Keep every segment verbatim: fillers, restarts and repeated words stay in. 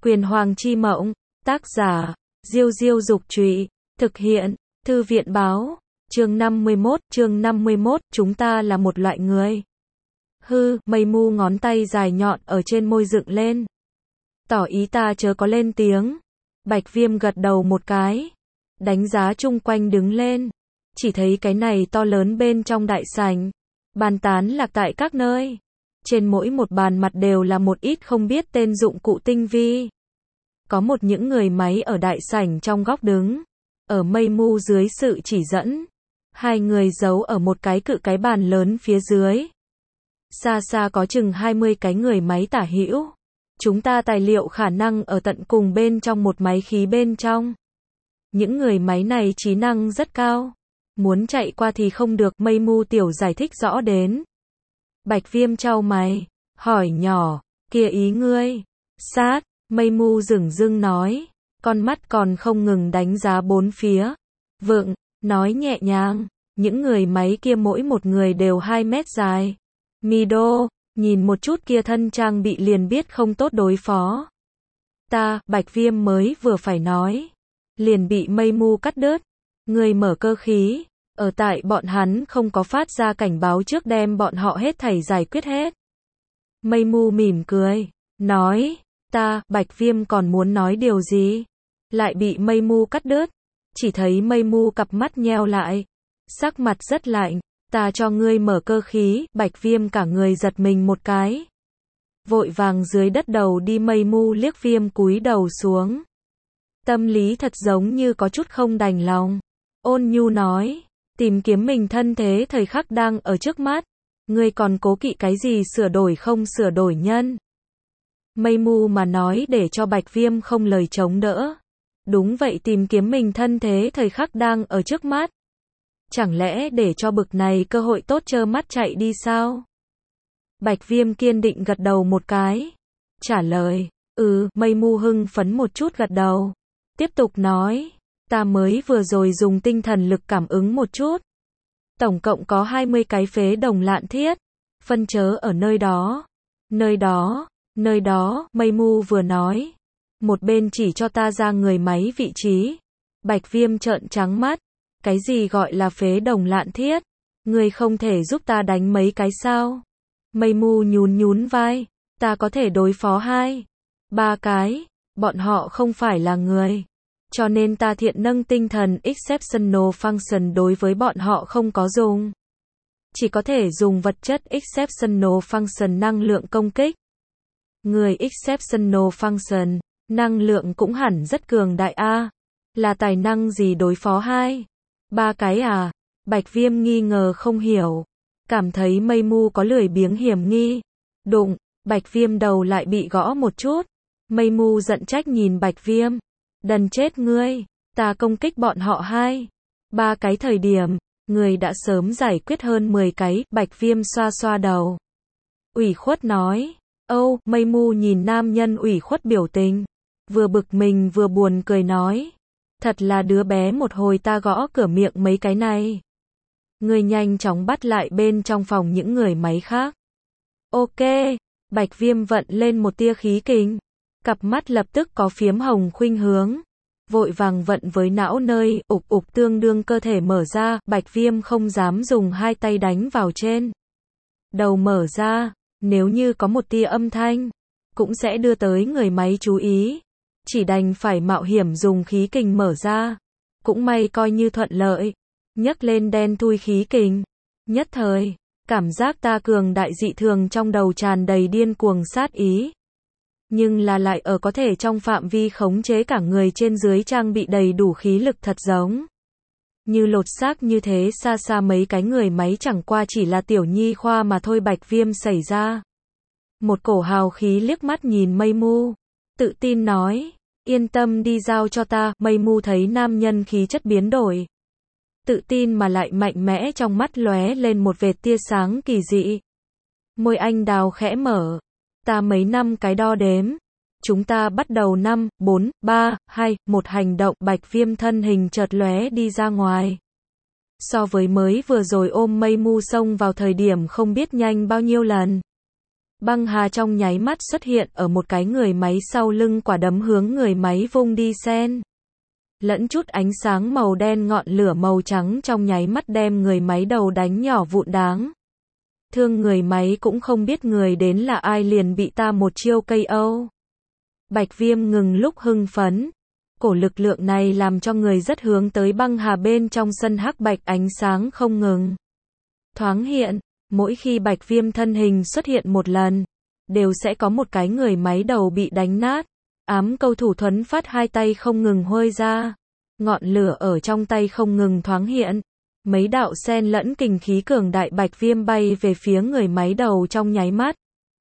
Quyền Hoàng Chi Mộng, tác giả, Diêu Diêu Dục Trụy, thực hiện, Thư viện Báo, chương năm mươi mốt, chương năm mươi mốt, chúng ta là một loại người. Hư, Mây Mu ngón tay dài nhọn ở trên môi dựng lên. Tỏ ý ta chớ có lên tiếng. Bạch Viêm gật đầu một cái. Đánh giá chung quanh đứng lên. Chỉ thấy cái này to lớn bên trong đại sảnh. Bàn tán lạc tại các nơi. Trên mỗi một bàn mặt đều là một ít không biết tên dụng cụ tinh vi. Có một những người máy ở đại sảnh trong góc đứng. Ở Mây Mu dưới sự chỉ dẫn. Hai người giấu ở một cái cự cái bàn lớn phía dưới. Xa xa có chừng hai mươi cái người máy tả hữu. Chúng ta tài liệu khả năng ở tận cùng bên trong một máy khí bên trong. Những người máy này trí năng rất cao. Muốn chạy qua thì không được, Mây Mu tiểu giải thích rõ đến. Bạch Viêm chau mày, hỏi nhỏ, kia ý ngươi. Sát, Mây Mu dửng dưng nói, con mắt còn không ngừng đánh giá bốn phía. Vựng, nói nhẹ nhàng, những người máy kia mỗi một người đều hai mét dài. Mido, nhìn một chút kia thân trang bị liền biết không tốt đối phó. Ta, Bạch Viêm mới vừa phải nói. Liền bị Mây Mu cắt đứt. Người mở cơ khí. Ở tại bọn hắn không có phát ra cảnh báo trước đem bọn họ hết thảy giải quyết hết. Mây Mu mỉm cười. Nói. Ta, Bạch Viêm còn muốn nói điều gì. Lại bị Mây Mu cắt đứt. Chỉ thấy Mây Mu cặp mắt nheo lại. Sắc mặt rất lạnh. Ta cho ngươi mở cơ khí. Bạch Viêm cả người giật mình một cái. Vội vàng dưới đất đầu đi. Mây Mu liếc Viêm cúi đầu xuống. Tâm lý thật giống như có chút không đành lòng. Ôn nhu nói. Tìm kiếm mình thân thế thời khắc đang ở trước mắt. Ngươi còn cố kỵ cái gì sửa đổi không sửa đổi nhân. Mây Mu mà nói để cho Bạch Viêm không lời chống đỡ. Đúng vậy, tìm kiếm mình thân thế thời khắc đang ở trước mắt. Chẳng lẽ để cho bực này cơ hội tốt trơ mắt chạy đi sao? Bạch Viêm kiên định gật đầu một cái. Trả lời, ừ, Mây Mu hưng phấn một chút gật đầu. Tiếp tục nói, ta mới vừa rồi dùng tinh thần lực cảm ứng một chút. Tổng cộng có hai mươi cái phế đồng lạn thiết. Phân chớ ở nơi đó. Nơi đó, nơi đó, Mây Mu vừa nói. Một bên chỉ cho ta ra người máy vị trí. Bạch Viêm trợn trắng mắt. Cái gì gọi là phế đồng lạn thiết? Ngươi không thể giúp ta đánh mấy cái sao? Mây Mu nhún nhún vai. Ta có thể đối phó hai, ba cái. Bọn họ không phải là người. Cho nên ta thiện nâng tinh thần exceptional function đối với bọn họ không có dùng. Chỉ có thể dùng vật chất exceptional function năng lượng công kích. Người exceptional function, năng lượng cũng hẳn rất cường đại a. Là tài năng gì đối phó hai, ba cái à? Bạch Viêm nghi ngờ không hiểu. Cảm thấy Mây Mu có lười biếng hiểm nghi. Đụng, Bạch Viêm đầu lại bị gõ một chút. Mây Mu giận trách nhìn Bạch Viêm. Đần chết ngươi, ta công kích bọn họ hai, ba cái thời điểm, người đã sớm giải quyết hơn mười cái. Bạch Viêm xoa xoa đầu. Ủy khuất nói. Âu, Mây Mu nhìn nam nhân ủy khuất biểu tình. Vừa bực mình vừa buồn cười nói. Thật là đứa bé một hồi ta gõ cửa miệng mấy cái này. Người nhanh chóng bắt lại bên trong phòng những người máy khác. Ok, Bạch Viêm vận lên một tia khí kình. Cặp mắt lập tức có phiếm hồng khuynh hướng. Vội vàng vận với não nơi ục ục tương đương cơ thể mở ra. Bạch Viêm không dám dùng hai tay đánh vào trên đầu mở ra. Nếu như có một tia âm thanh, cũng sẽ đưa tới người máy chú ý. Chỉ đành phải mạo hiểm dùng khí kình mở ra. Cũng may coi như thuận lợi. Nhấc lên đen thui khí kình. Nhất thời, cảm giác ta cường đại dị thường trong đầu tràn đầy điên cuồng sát ý. Nhưng là lại ở có thể trong phạm vi khống chế cả người trên dưới trang bị đầy đủ khí lực thật giống. Như lột xác như thế xa xa mấy cái người máy chẳng qua chỉ là tiểu nhi khoa mà thôi. Bạch Viêm xảy ra. Một cổ hào khí liếc mắt nhìn Mây Mu. Tự tin nói. Yên tâm đi giao cho ta. Mây Mu thấy nam nhân khí chất biến đổi. Tự tin mà lại mạnh mẽ trong mắt lóe lên một vệt tia sáng kỳ dị. Môi anh đào khẽ mở. Ta mấy năm cái đo đếm. Chúng ta bắt đầu năm, bốn, ba, hai, một hành động. Bạch Viêm thân hình chợt lóe đi ra ngoài. So với mới vừa rồi ôm Mây Mu xông vào thời điểm không biết nhanh bao nhiêu lần. Băng hà trong nháy mắt xuất hiện ở một cái người máy sau lưng quả đấm hướng người máy vung đi xen lẫn chút ánh sáng màu đen, ngọn lửa màu trắng trong nháy mắt đem người máy đầu đánh nhỏ vụn đáng. Thương người máy cũng không biết người đến là ai liền bị ta một chiêu ca o. Bạch Viêm ngừng lúc hưng phấn. Cổ lực lượng này làm cho người rất hướng tới băng hà bên trong sân hắc bạch ánh sáng không ngừng thoáng hiện. Mỗi khi Bạch Viêm thân hình xuất hiện một lần, đều sẽ có một cái người máy đầu bị đánh nát. Ám câu thủ thuấn phát hai tay không ngừng huôi ra. Ngọn lửa ở trong tay không ngừng thoáng hiện. Mấy đạo xen lẫn kình khí cường đại Bạch Viêm bay về phía người máy đầu trong nháy mắt.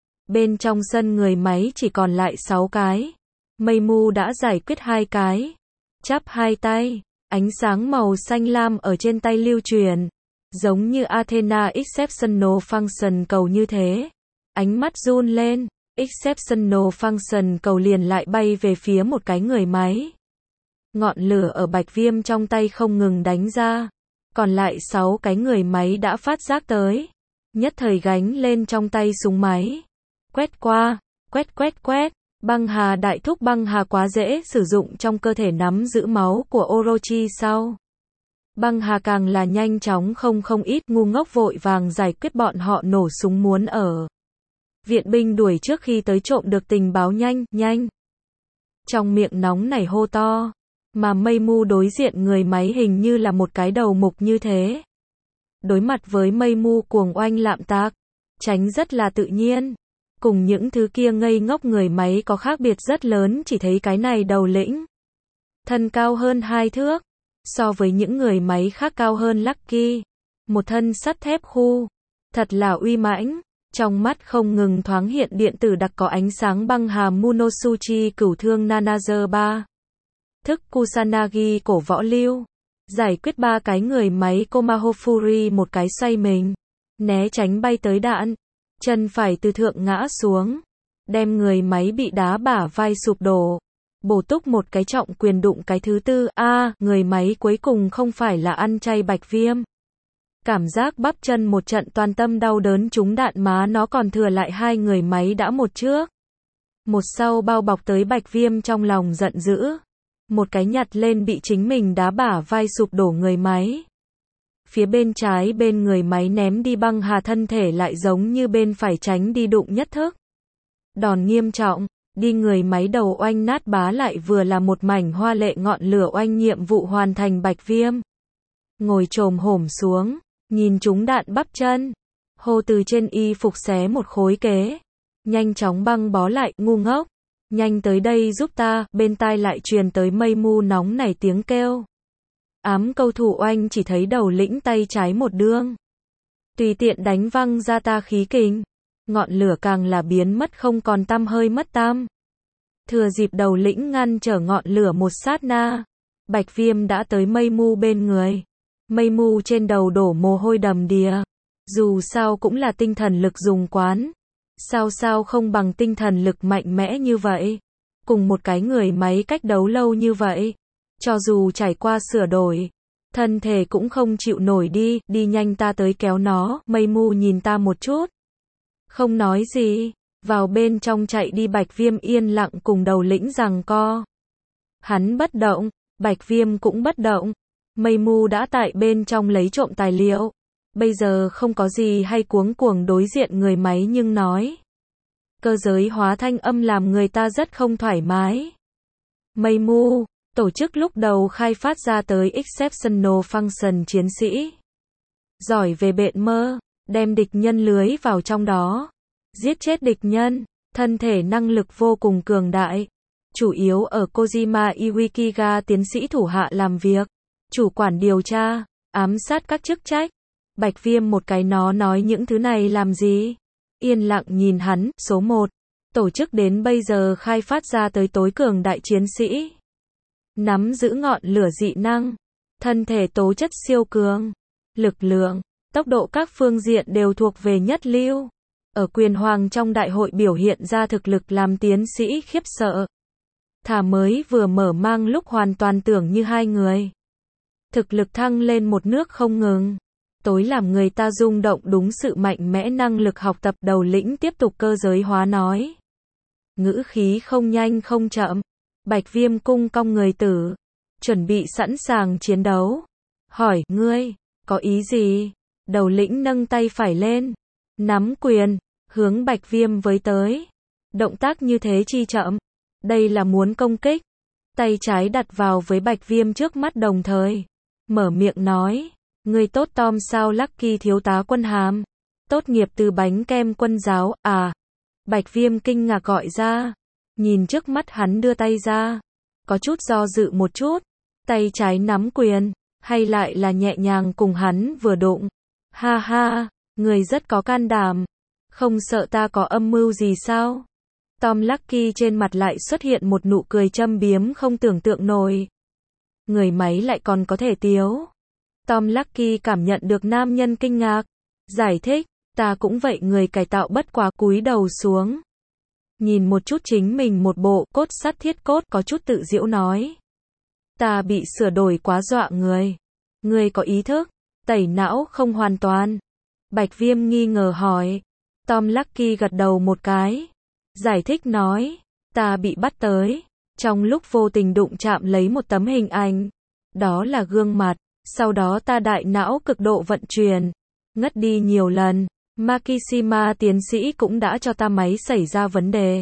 Bên trong sân người máy chỉ còn lại sáu cái. Mây Mu đã giải quyết hai cái. Chắp hai tay, ánh sáng màu xanh lam ở trên tay lưu truyền. Giống như Athena Exceptional Function cầu như thế. Ánh mắt run lên, Exceptional Function cầu liền lại bay về phía một cái người máy. Ngọn lửa ở Bạch Viêm trong tay không ngừng đánh ra. Còn lại sáu cái người máy đã phát giác tới. Nhất thời gánh lên trong tay súng máy. Quét qua, quét quét quét. Băng hà đại thúc băng hà quá dễ sử dụng trong cơ thể nắm giữ máu của Orochi sau. Băng hà càng là nhanh chóng không không ít ngu ngốc vội vàng giải quyết bọn họ nổ súng muốn ở. Viện binh đuổi trước khi tới trộm được tình báo nhanh, nhanh. Trong miệng nóng nảy hô to. Mà Mây Mu đối diện người máy hình như là một cái đầu mục như thế. Đối mặt với Mây Mu cuồng oanh lạm tác. Tránh rất là tự nhiên. Cùng những thứ kia ngây ngốc người máy có khác biệt rất lớn, chỉ thấy cái này đầu lĩnh. Thân cao hơn hai thước. So với những người máy khác cao hơn Lucky. Một thân sắt thép khu. Thật là uy mãnh. Trong mắt không ngừng thoáng hiện điện tử đặc có ánh sáng băng hà Munosuchi cửu thương Nanager ba. Thức Kusanagi cổ võ lưu. Giải quyết ba cái người máy Komaho Fury một cái xoay mình. Né tránh bay tới đạn. Chân phải từ thượng ngã xuống. Đem người máy bị đá bả vai sụp đổ. Bổ túc một cái trọng quyền đụng cái thứ tư. A à, người máy cuối cùng không phải là ăn chay Bạch Viêm. Cảm giác bắp chân một trận toàn tâm đau đớn trúng đạn má nó còn thừa lại hai người máy đã một trước. Một sau bao bọc tới Bạch Viêm trong lòng giận dữ. Một cái nhặt lên bị chính mình đá bả vai sụp đổ người máy. Phía bên trái bên người máy ném đi băng hà thân thể lại giống như bên phải tránh đi đụng nhất thức. Đòn nghiêm trọng, đi người máy đầu oanh nát bá lại vừa là một mảnh hoa lệ ngọn lửa oanh nhiệm vụ hoàn thành Bạch Viêm. Ngồi chồm hổm xuống, nhìn chúng đạn bắp chân. Hô từ trên y phục xé một khối kế. Nhanh chóng băng bó lại, ngu ngốc. Nhanh tới đây giúp ta, bên tai lại truyền tới Mây Mu nóng nảy tiếng kêu. Ám câu thủ oanh chỉ thấy đầu lĩnh tay trái một đương. Tùy tiện đánh văng ra ta khí kình. Ngọn lửa càng là biến mất không còn tăm hơi mất tăm. Thừa dịp đầu lĩnh ngăn trở ngọn lửa một sát na. Bạch Viêm đã tới Mây Mu bên người. Mây Mu trên đầu đổ mồ hôi đầm đìa. Dù sao cũng là tinh thần lực dùng quán. Sao sao không bằng tinh thần lực mạnh mẽ như vậy. Cùng một cái người máy cách đấu lâu như vậy. Cho dù trải qua sửa đổi. Thân thể cũng không chịu nổi đi. Đi nhanh ta tới kéo nó. Mây Mu nhìn ta một chút. Không nói gì. Vào bên trong chạy đi. Bạch Viêm yên lặng cùng đầu lĩnh giằng co. Hắn bất động. Bạch Viêm cũng bất động. Mây Mu đã tại bên trong lấy trộm tài liệu. Bây giờ không có gì hay cuống cuồng đối diện người máy nhưng nói. Cơ giới hóa thanh âm làm người ta rất không thoải mái. Mây Mu, tổ chức lúc đầu khai phát ra tới Exceptional Function chiến sĩ. Giỏi về bện mơ, đem địch nhân lưới vào trong đó. Giết chết địch nhân, thân thể năng lực vô cùng cường đại. Chủ yếu ở Kojima Iwaikiga tiến sĩ thủ hạ làm việc. Chủ quản điều tra, ám sát các chức trách. Bạch Viêm một cái nó nói những thứ này làm gì? Yên lặng nhìn hắn, số một. Tổ chức đến bây giờ khai phát ra tới tối cường đại chiến sĩ. Nắm giữ ngọn lửa dị năng. Thân thể tố chất siêu cường. Lực lượng, tốc độ các phương diện đều thuộc về nhất lưu. Ở quyền hoàng trong đại hội biểu hiện ra thực lực làm tiến sĩ khiếp sợ. Thả mới vừa mở mang lúc hoàn toàn tưởng như hai người. Thực lực thăng lên một nước không ngừng. tối làm người ta rung động đúng sự mạnh mẽ năng lực học tập. Đầu lĩnh tiếp tục cơ giới hóa nói. Ngữ khí không nhanh không chậm. Bạch Viêm cung cong người tử, chuẩn bị sẵn sàng chiến đấu. Hỏi, ngươi, có ý gì? Đầu lĩnh nâng tay phải lên, nắm quyền, hướng Bạch Viêm với tới. Động tác như thế chi chậm? Đây là muốn công kích. Tay trái đặt vào với Bạch Viêm trước mắt đồng thời. Mở miệng nói, ngươi tốt Tom sao Lucky thiếu tá quân hàm. Tốt nghiệp từ bánh kem quân giáo, à? Bạch Viêm kinh ngạc gọi ra. Nhìn trước mắt hắn đưa tay ra. Có chút do dự một chút. Tay trái nắm quyền, hay lại là nhẹ nhàng cùng hắn vừa đụng. Ha ha, người rất có can đảm. Không sợ ta có âm mưu gì sao? Tom Lucky trên mặt lại xuất hiện một nụ cười châm biếm không tưởng tượng nổi. Người máy lại còn có thể tiếu. Tom Lucky cảm nhận được nam nhân kinh ngạc. Giải thích, ta cũng vậy người cải tạo bất quá cúi đầu xuống. Nhìn một chút chính mình một bộ cốt sắt thiết cốt có chút tự giễu nói. Ta bị sửa đổi quá dọa người. Người có ý thức, tẩy não không hoàn toàn. Bạch Viêm nghi ngờ hỏi. Tom Lucky gật đầu một cái. Giải thích nói, ta bị bắt tới. Trong lúc vô tình đụng chạm lấy một tấm hình ảnh. Đó là gương mặt. Sau đó ta đại não cực độ vận chuyển. Ngất đi nhiều lần. Makishima tiến sĩ cũng đã cho ta máy xảy ra vấn đề.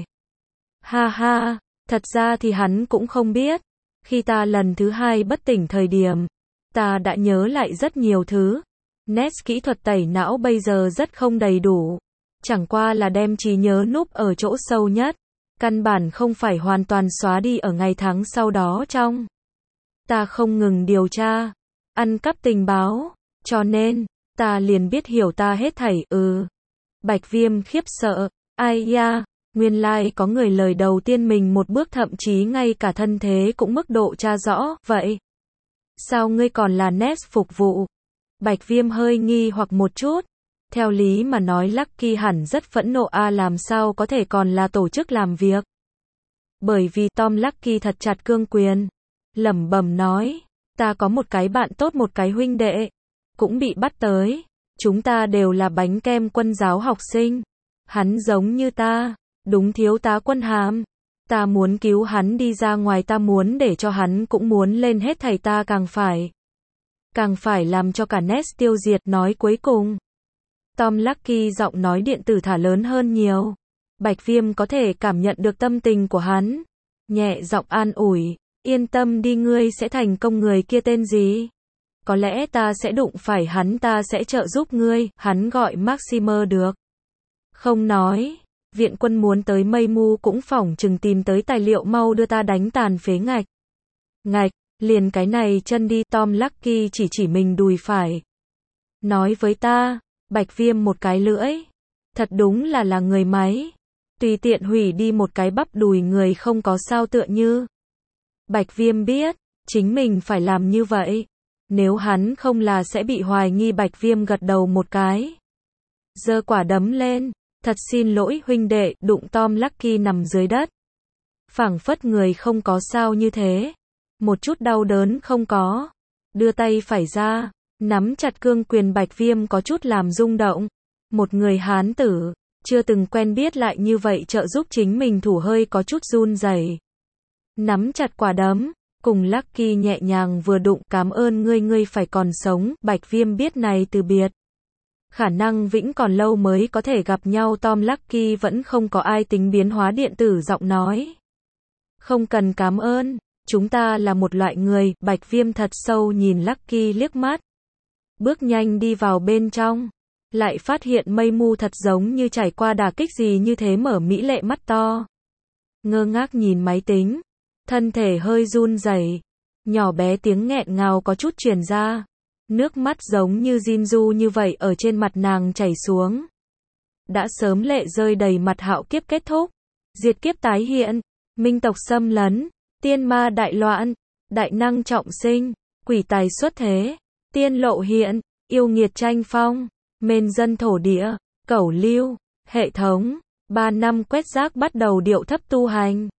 Ha ha, thật ra thì hắn cũng không biết. Khi ta lần thứ hai bất tỉnh thời điểm, ta đã nhớ lại rất nhiều thứ. Nét kỹ thuật tẩy não bây giờ rất không đầy đủ. Chẳng qua là đem trí nhớ núp ở chỗ sâu nhất. Căn bản không phải hoàn toàn xóa đi ở ngày tháng sau đó trong. Ta không ngừng điều tra, ăn cắp tình báo, cho nên, ta liền biết hiểu ta hết thảy, ừ. Bạch Viêm khiếp sợ, ai ya, nguyên lai like có người lời đầu tiên mình một bước thậm chí ngay cả thân thế cũng mức độ tra rõ, vậy. Sao ngươi còn là Nest phục vụ? Bạch Viêm hơi nghi hoặc một chút. Theo lý mà nói Lucky hẳn rất phẫn nộ a à, làm sao có thể còn là tổ chức làm việc. Bởi vì Tom Lucky thật chặt cương quyền. Lẩm bẩm nói, ta có một cái bạn tốt một cái huynh đệ. Cũng bị bắt tới. Chúng ta đều là bánh kem quân giáo học sinh. Hắn giống như ta. Đúng thiếu tá quân hàm. Ta muốn cứu hắn đi ra ngoài ta muốn để cho hắn cũng muốn lên hết thầy ta càng phải. Càng phải làm cho cả Nest tiêu diệt nói cuối cùng. Tom Lucky giọng nói điện tử thả lớn hơn nhiều. Bạch Viêm có thể cảm nhận được tâm tình của hắn. Nhẹ giọng an ủi. Yên tâm đi ngươi sẽ thành công người kia tên gì? Có lẽ ta sẽ đụng phải hắn ta sẽ trợ giúp ngươi. Hắn gọi Maximer được. Không nói. Viện quân muốn tới mây mu cũng phỏng chừng tìm tới tài liệu mau đưa ta đánh tàn phế ngạch. Ngạch, liền cái này chân đi Tom Lucky chỉ chỉ mình đùi phải. Nói với ta. Bạch Viêm một cái lưỡi. Thật đúng là là người máy. Tùy tiện hủy đi một cái bắp đùi người không có sao tựa như. Bạch Viêm biết, chính mình phải làm như vậy. Nếu hắn không là sẽ bị hoài nghi. Bạch Viêm gật đầu một cái. Giơ quả đấm lên. Thật xin lỗi huynh đệ, đụng Tom Lucky nằm dưới đất. Phảng phất người không có sao như thế. Một chút đau đớn không có. Đưa tay phải ra. Nắm chặt cương quyền. Bạch Viêm có chút làm rung động. Một người Hán tử, chưa từng quen biết lại như vậy trợ giúp chính mình thủ hơi có chút run rẩy. Nắm chặt quả đấm, cùng Lucky nhẹ nhàng vừa đụng. Cảm ơn ngươi ngươi phải còn sống. Bạch Viêm biết này từ biệt. Khả năng vĩnh còn lâu mới có thể gặp nhau. Tom Lucky vẫn không có ai tính biến hóa điện tử giọng nói. Không cần cảm ơn, chúng ta là một loại người. Bạch Viêm thật sâu nhìn Lucky liếc mắt. Bước nhanh đi vào bên trong. Lại phát hiện mây mu thật giống như trải qua đả kích gì như thế mở mỹ lệ mắt to. Ngơ ngác nhìn máy tính. Thân thể hơi run rẩy. Nhỏ bé tiếng nghẹn ngào có chút truyền ra. Nước mắt giống như Jinju như vậy ở trên mặt nàng chảy xuống. Đã sớm lệ rơi đầy mặt. Hạo kiếp kết thúc. Diệt kiếp tái hiện. Minh tộc xâm lấn. Tiên ma đại loạn. Đại năng trọng sinh. Quỷ tài xuất thế. Tiên lộ hiện. Yêu nghiệt tranh phong. Mên dân thổ địa. Cẩu lưu. Hệ thống. Ba năm quét rác bắt đầu điệu thấp tu hành.